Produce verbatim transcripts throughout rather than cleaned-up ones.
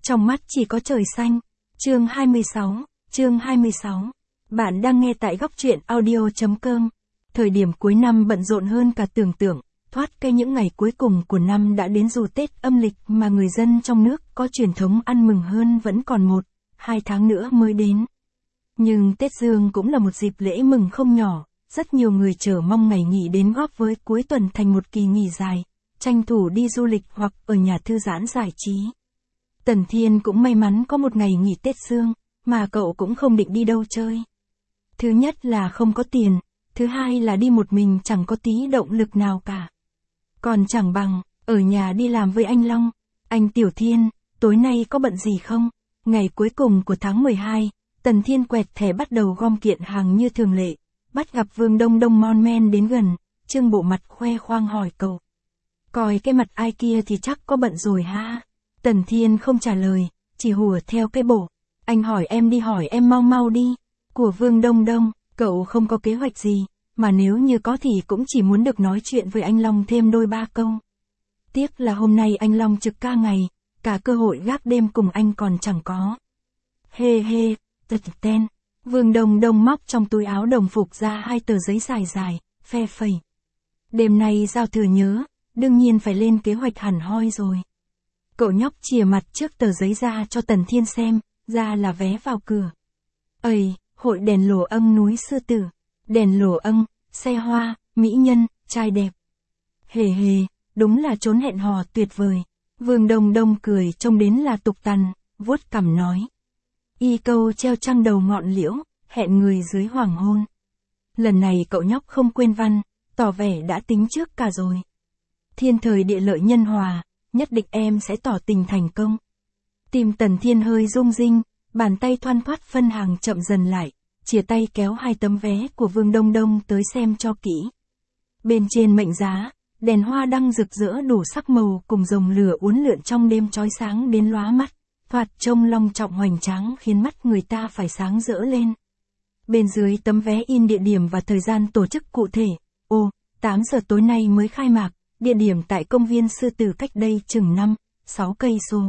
trong mắt chỉ có trời xanh. Chương hai mươi sáu, chương hai mươi sáu. Bạn đang nghe tại góc truyện audio.com. Thời điểm cuối năm bận rộn hơn cả tưởng tượng, thoát cây những ngày cuối cùng của năm đã đến, dù Tết âm lịch mà người dân trong nước có truyền thống ăn mừng hơn vẫn còn một, hai tháng nữa mới đến. Nhưng Tết Dương cũng là một dịp lễ mừng không nhỏ, rất nhiều người chờ mong ngày nghỉ đến góp với cuối tuần thành một kỳ nghỉ dài, tranh thủ đi du lịch hoặc ở nhà thư giãn giải trí. Tần Thiên cũng may mắn có một ngày nghỉ Tết Dương, mà cậu cũng không định đi đâu chơi. Thứ nhất là không có tiền, thứ hai là đi một mình chẳng có tí động lực nào cả. Còn chẳng bằng, ở nhà đi làm với anh Long. Anh Tiểu Thiên, tối nay có bận gì không? Ngày cuối cùng của tháng mười hai, Tần Thiên quẹt thẻ bắt đầu gom kiện hàng như thường lệ, bắt gặp Vương Đông Đông mon men đến gần, trương bộ mặt khoe khoang hỏi cậu. Coi cái mặt ai kia thì chắc có bận rồi ha. Tần Thiên không trả lời, chỉ hùa theo cái bộ. Anh hỏi em đi, hỏi em mau mau đi. Của Vương Đông Đông, cậu không có kế hoạch gì, mà nếu như có thì cũng chỉ muốn được nói chuyện với anh Long thêm đôi ba câu. Tiếc là hôm nay anh Long trực ca ngày, cả cơ hội gác đêm cùng anh còn chẳng có. Hê hê, tật ten. Vương Đông Đông móc trong túi áo đồng phục ra hai tờ giấy dài dài, phe phẩy. Đêm nay giao thừa nhớ, đương nhiên phải lên kế hoạch hẳn hoi rồi. Cậu nhóc chìa mặt trước tờ giấy ra cho Tần Thiên xem, ra là vé vào cửa. Ây, hội đèn lồ âng núi Sư Tử. Đèn lồ âng, xe hoa, mỹ nhân, trai đẹp. Hề hề, đúng là chốn hẹn hò tuyệt vời. Vương Đông Đông cười trông đến là tục tằn, vuốt cằm nói. Y câu treo trăng đầu ngọn liễu, hẹn người dưới hoàng hôn. Lần này cậu nhóc không quên văn, tỏ vẻ đã tính trước cả rồi. Thiên thời địa lợi nhân hòa, nhất định em sẽ tỏ tình thành công. Tim Tần Thiên hơi rung rinh, bàn tay thoăn thoắt phân hàng chậm dần lại, chìa tay kéo hai tấm vé của Vương Đông Đông tới xem cho kỹ. Bên trên mệnh giá, đèn hoa đăng rực rỡ đủ sắc màu cùng rồng lửa uốn lượn trong đêm chói sáng đến lóa mắt, thoạt trông long trọng hoành tráng khiến mắt người ta phải sáng rỡ lên. Bên dưới tấm vé in địa điểm và thời gian tổ chức cụ thể. Ồ, tám giờ tối nay mới khai mạc, địa điểm tại công viên Sư Tử cách đây chừng năm, sáu cây số.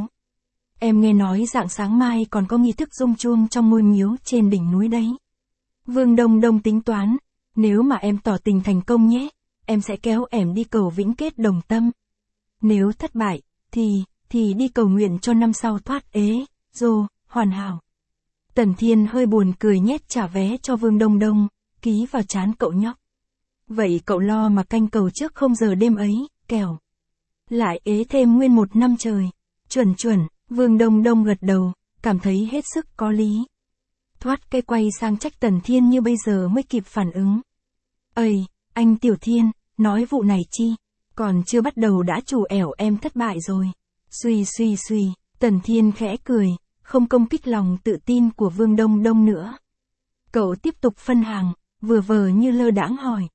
Em nghe nói rạng sáng mai còn có nghi thức rung chuông trong ngôi miếu trên đỉnh núi đấy. Vương Đông Đông tính toán, nếu mà em tỏ tình thành công nhé, em sẽ kéo em đi cầu vĩnh kết đồng tâm. Nếu thất bại, thì, thì đi cầu nguyện cho năm sau thoát ế, rô, hoàn hảo. Tần Thiên hơi buồn cười nhét trả vé cho Vương Đông Đông, ký vào trán cậu nhóc. Vậy cậu lo mà canh cầu trước không giờ đêm ấy, kẻo lại ế thêm nguyên một năm trời. Chuẩn chuẩn, Vương Đông Đông gật đầu, cảm thấy hết sức có lý. Thoát cây quay sang trách Tần Thiên như bây giờ mới kịp phản ứng. Ây, anh Tiểu Thiên, nói vụ này chi, còn chưa bắt đầu đã chủ ẻo em thất bại rồi. Suy suy suy, Tần Thiên khẽ cười, không công kích lòng tự tin của Vương Đông Đông nữa. Cậu tiếp tục phân hàng, vừa vờ như lơ đãng hỏi.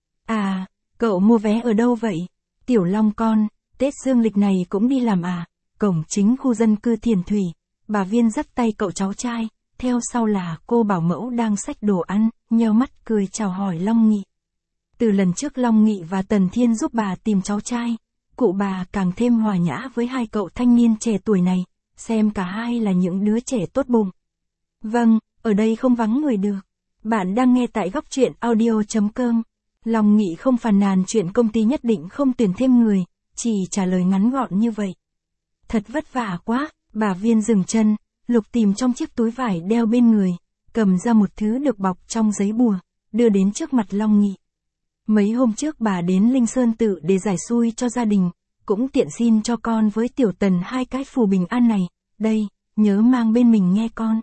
À, cậu mua vé ở đâu vậy? Tiểu Long con, Tết Dương lịch này cũng đi làm à? Cổng chính khu dân cư Thiền Thủy, bà Viên dắt tay cậu cháu trai, theo sau là cô bảo mẫu đang xách đồ ăn, nheo mắt cười chào hỏi Long Nghị. Từ lần trước Long Nghị và Tần Thiên giúp bà tìm cháu trai, cụ bà càng thêm hòa nhã với hai cậu thanh niên trẻ tuổi này, xem cả hai là những đứa trẻ tốt bụng. Vâng, ở đây không vắng người được. Bạn đang nghe tại góc truyện audio.com. Long Nghị không phàn nàn chuyện công ty nhất định không tuyển thêm người, chỉ trả lời ngắn gọn như vậy. Thật vất vả quá, bà Viên dừng chân, lục tìm trong chiếc túi vải đeo bên người, cầm ra một thứ được bọc trong giấy bùa, đưa đến trước mặt Long Nghị. Mấy hôm trước bà đến Linh Sơn Tự để giải xui cho gia đình, cũng tiện xin cho con với Tiểu Tần hai cái phù bình an này, đây, nhớ mang bên mình nghe con.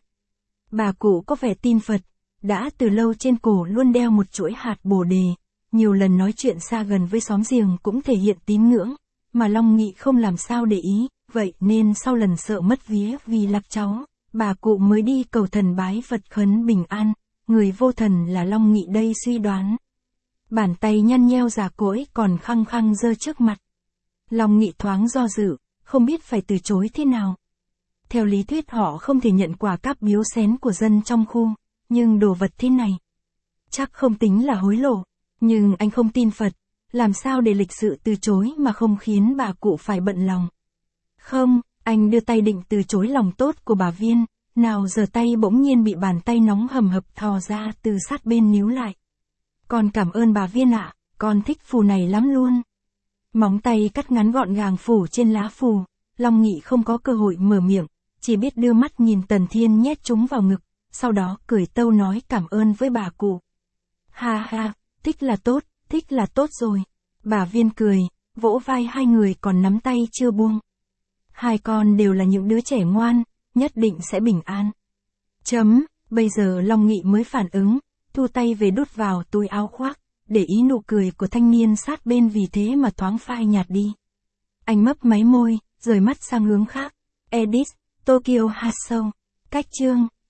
Bà cụ có vẻ tin Phật, đã từ lâu trên cổ luôn đeo một chuỗi hạt bồ đề, nhiều lần nói chuyện xa gần với xóm giềng cũng thể hiện tín ngưỡng, mà Long Nghị không làm sao để ý, vậy nên sau lần sợ mất vía vì lạc cháu, bà cụ mới đi cầu thần bái Phật khấn bình an, người vô thần là Long Nghị đây suy đoán. Bàn tay nhăn nheo già cỗi còn khăng khăng giơ trước mặt. Long Nghị thoáng do dự, không biết phải từ chối thế nào. Theo lý thuyết họ không thể nhận quà cáp biếu xén của dân trong khu, nhưng đồ vật thế này chắc không tính là hối lộ, nhưng anh không tin Phật, làm sao để lịch sự từ chối mà không khiến bà cụ phải bận lòng. Không, Anh đưa tay định từ chối lòng tốt của bà Viên, nào giờ tay bỗng nhiên bị bàn tay nóng hầm hập thò ra từ sát bên níu lại. Con cảm ơn bà Viên ạ, con thích phù này lắm luôn. Móng tay cắt ngắn gọn gàng phủ trên lá phù, Long Nghị không có cơ hội mở miệng, chỉ biết đưa mắt nhìn Tần Thiên nhét chúng vào ngực, sau đó cười tâu nói cảm ơn với bà cụ. Ha ha, thích là tốt, thích là tốt rồi. Bà Viên cười, vỗ vai hai người còn nắm tay chưa buông. Hai con đều là những đứa trẻ ngoan, nhất định sẽ bình an. Chấm, bây giờ Long Nghị mới phản ứng, thu tay về đút vào túi áo khoác, để ý nụ cười của thanh niên sát bên vì thế mà thoáng phai nhạt đi. Anh mấp máy môi, rời mắt sang hướng khác. Edit, Tokyo Hasou. Cách chương.